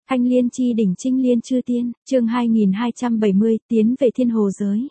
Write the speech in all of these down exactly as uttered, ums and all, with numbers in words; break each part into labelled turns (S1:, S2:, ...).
S1: Thanh liên chi đỉnh trinh liên chư tiên, chương hai nghìn hai trăm bảy mươi, tiến về thiên hồ giới.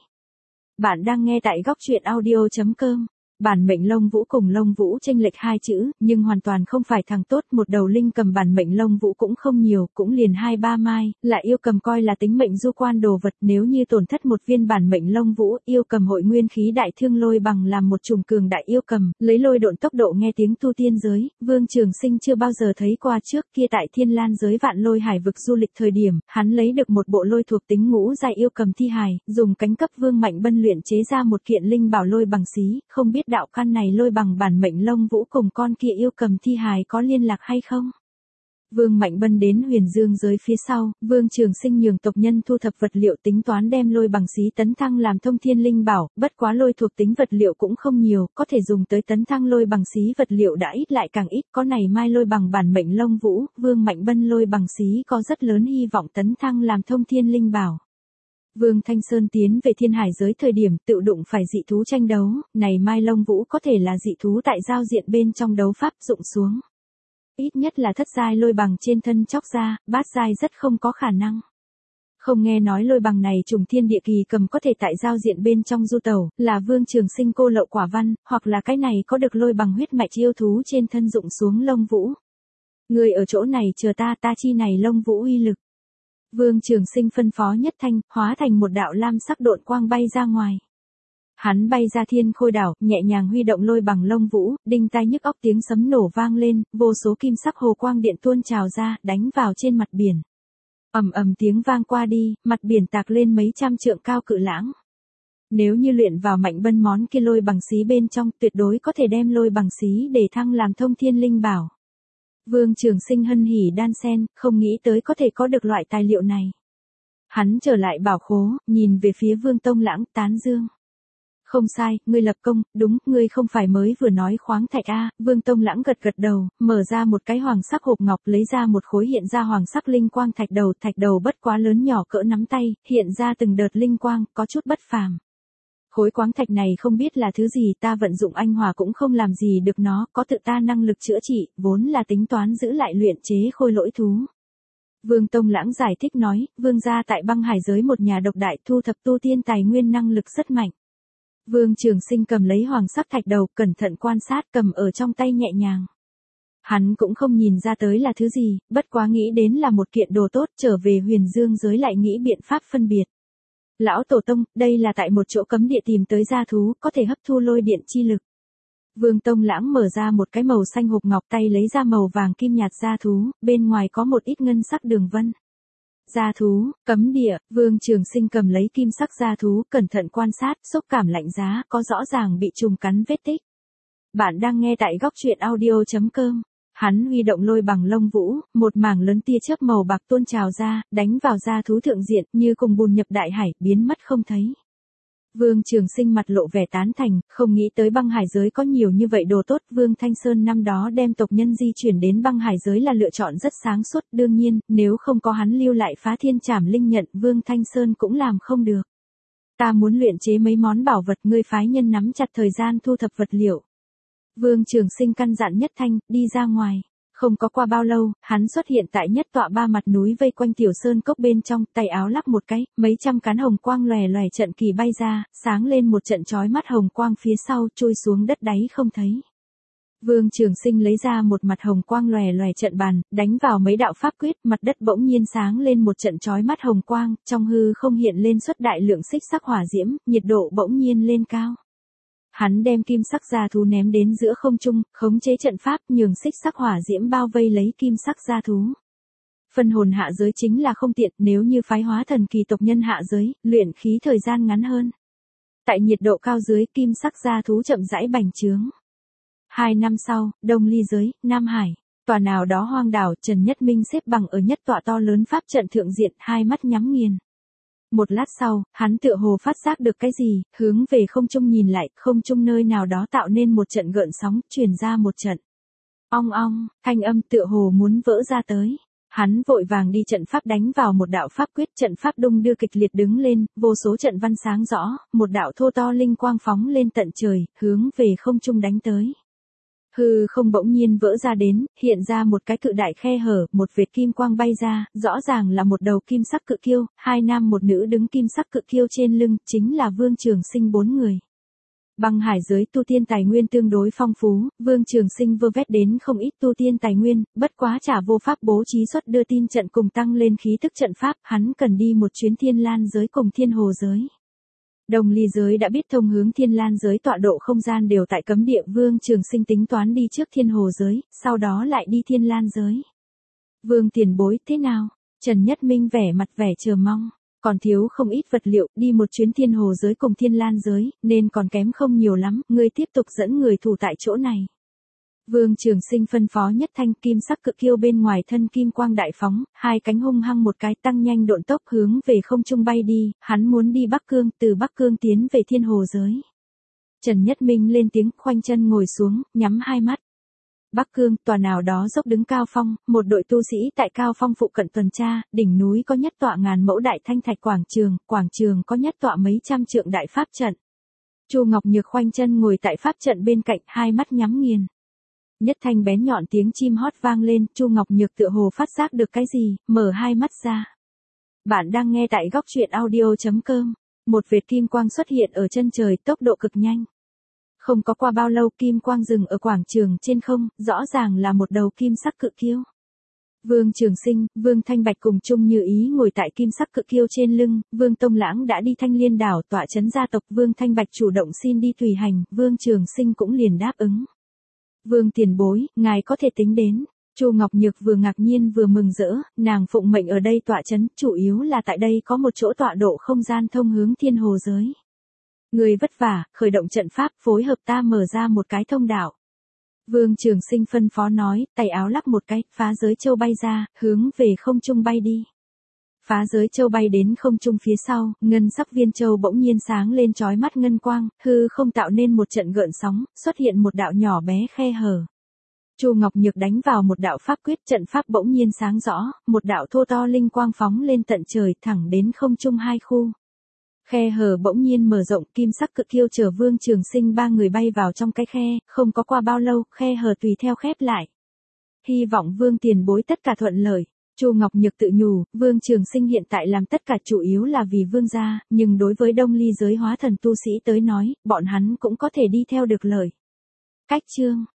S1: Bạn đang nghe tại góc truyện audio chấm com. Bản mệnh Long Vũ cùng Long Vũ chênh lệch hai chữ, nhưng hoàn toàn không phải thằng tốt, một đầu linh cầm bản mệnh Long Vũ cũng không nhiều, cũng liền hai ba mai, lại yêu cầm coi là tính mệnh du quan đồ vật, nếu như tổn thất một viên bản mệnh Long Vũ, yêu cầm hội nguyên khí đại thương lôi bằng làm một trùng cường đại yêu cầm, lấy lôi độn tốc độ nghe tiếng tu tiên giới, Vương Trường Sinh chưa bao giờ thấy qua trước kia tại Thiên Lan giới vạn lôi hải vực du lịch thời điểm, hắn lấy được một bộ lôi thuộc tính ngũ giai yêu cầm thi hài, dùng cánh cấp Vương Mạnh Bân luyện chế ra một kiện linh bảo lôi bằng xí, không biết đạo căn này lôi bằng bản mệnh Long Vũ cùng con kia yêu cầm thi hài có liên lạc hay không? Vương Mạnh Bân đến Huyền Dương giới phía sau, Vương Trường Sinh nhường tộc nhân thu thập vật liệu tính toán đem lôi bằng xí tấn thăng làm thông thiên linh bảo, bất quá lôi thuộc tính vật liệu cũng không nhiều, có thể dùng tới tấn thăng lôi bằng xí vật liệu đã ít lại càng ít, có này mai lôi bằng bản mệnh Long Vũ, Vương Mạnh Bân lôi bằng xí có rất lớn hy vọng tấn thăng làm thông thiên linh bảo. Vương Thanh Sơn tiến về thiên hải giới thời điểm tự đụng phải dị thú tranh đấu, này mai Long Vũ có thể là dị thú tại giao diện bên trong đấu pháp dụng xuống. Ít nhất là thất giai lôi bằng trên thân chóc ra, bát giai rất không có khả năng. Không nghe nói lôi bằng này trùng thiên địa kỳ cầm có thể tại giao diện bên trong du tẩu, là Vương Trường Sinh cô lậu quả văn, hoặc là cái này có được lôi bằng huyết mạch yêu thú trên thân dụng xuống Long Vũ. Người ở chỗ này chờ ta, ta chi này Long Vũ uy lực. Vương Trường Sinh phân phó nhất thanh, hóa thành một đạo lam sắc độn quang bay ra ngoài. Hắn bay ra thiên khôi đảo, nhẹ nhàng huy động lôi bằng Long Vũ, đinh tai nhức óc tiếng sấm nổ vang lên, vô số kim sắc hồ quang điện tuôn trào ra, đánh vào trên mặt biển. Ầm ầm tiếng vang qua đi, mặt biển tạc lên mấy trăm trượng cao cự lãng. Nếu như luyện vào Mạnh Bân món kia lôi bằng xí bên trong, tuyệt đối có thể đem lôi bằng xí để thăng làm thông thiên linh bảo. Vương Trường Sinh hân hỉ đan sen, không nghĩ tới có thể có được loại tài liệu này. Hắn trở lại bảo khố, nhìn về phía Vương Tông Lãng, tán dương. Không sai, ngươi lập công, đúng, ngươi không phải mới vừa nói khoáng thạch a? Vương Tông Lãng gật gật đầu, mở ra một cái hoàng sắc hộp ngọc, lấy ra một khối hiện ra hoàng sắc linh quang thạch đầu, thạch đầu bất quá lớn nhỏ cỡ nắm tay, hiện ra từng đợt linh quang, có chút bất phàm. Khối khoáng thạch này không biết là thứ gì, ta vận dụng anh hỏa cũng không làm gì được nó, có tự ta năng lực chữa trị, vốn là tính toán giữ lại luyện chế khôi lỗi thú. Vương Tông Lãng giải thích nói, vương gia tại băng hải giới một nhà độc đại, thu thập tu tiên tài nguyên năng lực rất mạnh. Vương Trường Sinh cầm lấy hoàng sắc thạch đầu, cẩn thận quan sát, cầm ở trong tay nhẹ nhàng. Hắn cũng không nhìn ra tới là thứ gì, bất quá nghĩ đến là một kiện đồ tốt, trở về Huyền Dương giới lại nghĩ biện pháp phân biệt. Lão Tổ Tông, đây là tại một chỗ cấm địa tìm tới gia thú, có thể hấp thu lôi điện chi lực. Vương Tông Lãng mở ra một cái màu xanh hộp ngọc, tay lấy ra màu vàng kim nhạt gia thú, bên ngoài có một ít ngân sắc đường vân. Gia thú, cấm địa, Vương Trường Sinh cầm lấy kim sắc gia thú, cẩn thận quan sát, xúc cảm lạnh giá, có rõ ràng bị trùng cắn vết tích. Bạn đang nghe tại góc truyện audio chấm com. Hắn huy động lôi bằng Long Vũ, một mảng lớn tia chớp màu bạc tuôn trào ra, đánh vào gia thú thượng diện, như cùng bùn nhập đại hải, biến mất không thấy. Vương Trường Sinh mặt lộ vẻ tán thành, không nghĩ tới băng hải giới có nhiều như vậy đồ tốt. Vương Thanh Sơn năm đó đem tộc nhân di chuyển đến băng hải giới là lựa chọn rất sáng suốt, đương nhiên, nếu không có hắn lưu lại phá thiên trảm linh nhận, Vương Thanh Sơn cũng làm không được. Ta muốn luyện chế mấy món bảo vật, ngươi phái nhân nắm chặt thời gian thu thập vật liệu. Vương Trường Sinh căn dặn nhất thanh, đi ra ngoài. Không có qua bao lâu, hắn xuất hiện tại nhất tọa ba mặt núi vây quanh tiểu sơn cốc bên trong, tay áo lắc một cái, mấy trăm cán hồng quang lòe lòe trận kỳ bay ra, sáng lên một trận chói mắt hồng quang phía sau, trôi xuống đất đáy không thấy. Vương Trường Sinh lấy ra một mặt hồng quang lòe lòe trận bàn, đánh vào mấy đạo pháp quyết, mặt đất bỗng nhiên sáng lên một trận chói mắt hồng quang, trong hư không hiện lên xuất đại lượng xích sắc hỏa diễm, nhiệt độ bỗng nhiên lên cao. Hắn đem kim sắc gia thú ném đến giữa không trung, khống chế trận pháp, nhường xích sắc hỏa diễm bao vây lấy kim sắc gia thú. Phân hồn hạ giới chính là không tiện, nếu như phái hóa thần kỳ tộc nhân hạ giới, luyện khí thời gian ngắn hơn. Tại nhiệt độ cao dưới, kim sắc gia thú chậm rãi bành trướng. Hai năm sau, Đông Ly giới, Nam Hải, tòa nào đó hoang đảo, Trần Nhất Minh xếp bằng ở nhất tọa to lớn pháp trận thượng diện, hai mắt nhắm nghiền. Một lát sau, hắn tựa hồ phát giác được cái gì, hướng về không trung nhìn lại, không trung nơi nào đó tạo nên một trận gợn sóng, truyền ra một trận. Ong ong, thanh âm tựa hồ muốn vỡ ra tới. Hắn vội vàng đi trận pháp đánh vào một đạo pháp quyết, trận pháp đung đưa kịch liệt đứng lên, vô số trận văn sáng rõ, một đạo thô to linh quang phóng lên tận trời, hướng về không trung đánh tới. Hư không bỗng nhiên vỡ ra đến, hiện ra một cái cự đại khe hở, một vệt kim quang bay ra, rõ ràng là một đầu kim sắc cự kiêu, hai nam một nữ đứng kim sắc cự kiêu trên lưng, chính là Vương Trường Sinh bốn người. Băng hải giới tu tiên tài nguyên tương đối phong phú, Vương Trường Sinh vơ vét đến không ít tu tiên tài nguyên, bất quá trả vô pháp bố trí xuất đưa tin trận cùng tăng lên khí tức trận pháp, hắn cần đi một chuyến Thiên Lan giới cùng Thiên Hồ giới. Đồng ly giới đã biết thông hướng Thiên Lan giới tọa độ không gian đều tại cấm địa, Vương Trường Sinh tính toán đi trước Thiên Hồ giới, sau đó lại đi Thiên Lan giới. Vương tiền bối thế nào? Trần Nhất Minh vẻ mặt vẻ chờ mong. Còn thiếu không ít vật liệu, đi một chuyến Thiên Hồ giới cùng Thiên Lan giới, nên còn kém không nhiều lắm, ngươi tiếp tục dẫn người thủ tại chỗ này. Vương Trường Sinh phân phó Nhất Thanh, kim sắc cự kiêu bên ngoài thân kim quang đại phóng, hai cánh hung hăng một cái tăng nhanh độn tốc hướng về không trung bay đi, hắn muốn đi Bắc Cương, từ Bắc Cương tiến về Thiên Hồ giới. Trần Nhất Minh lên tiếng, khoanh chân ngồi xuống, nhắm hai mắt. Bắc Cương, tòa nào đó dốc đứng cao phong, một đội tu sĩ tại cao phong phụ cận tuần tra, đỉnh núi có nhất tọa ngàn mẫu đại thanh thạch quảng trường, quảng trường có nhất tọa mấy trăm trượng đại pháp trận. Chu Ngọc Nhược khoanh chân ngồi tại pháp trận bên cạnh, hai mắt nhắm nghiền. Nhất thanh bén nhọn tiếng chim hót vang lên, Chu Ngọc Nhược tựa hồ phát giác được cái gì, mở hai mắt ra. Bạn đang nghe tại góc truyện audio chấm com. Một vệt kim quang xuất hiện ở chân trời, tốc độ cực nhanh. Không có qua bao lâu, kim quang dừng ở quảng trường trên không, rõ ràng là một đầu kim sắc cự kiêu. Vương Trường Sinh, Vương Thanh Bạch cùng chung như ý ngồi tại kim sắc cự kiêu trên lưng, Vương Tông Lãng đã đi Thanh Liên đảo tọa trấn gia tộc, Vương Thanh Bạch chủ động xin đi tùy hành, Vương Trường Sinh cũng liền đáp ứng. Vương tiền bối, ngài có thể tính đến. Chu Ngọc Nhược vừa ngạc nhiên vừa mừng rỡ, nàng phụng mệnh ở đây tọa trấn, chủ yếu là tại đây có một chỗ tọa độ không gian thông hướng Thiên Hồ giới. Người vất vả, khởi động trận pháp, phối hợp ta mở ra một cái thông đạo. Vương Trường Sinh phân phó nói, tay áo lắc một cái, phá giới châu bay ra, hướng về không trung bay đi. Phá giới châu bay đến không trung phía sau, ngân sắc viên châu bỗng nhiên sáng lên chói mắt ngân quang, hư không tạo nên một trận gợn sóng, xuất hiện một đạo nhỏ bé khe hở. Chu Ngọc Nhược đánh vào một đạo pháp quyết, trận pháp bỗng nhiên sáng rõ, một đạo thô to linh quang phóng lên tận trời, thẳng đến không trung hai khu. Khe hở bỗng nhiên mở rộng, kim sắc cự kiêu chở Vương Trường Sinh ba người bay vào trong cái khe, không có qua bao lâu, khe hở tùy theo khép lại. Hy vọng Vương tiền bối tất cả thuận lợi. Chu Ngọc Nhược tự nhủ, Vương Trường Sinh hiện tại làm tất cả chủ yếu là vì Vương gia, nhưng đối với Đông Ly giới hóa thần tu sĩ tới nói, bọn hắn cũng có thể đi theo được lời. Cách chương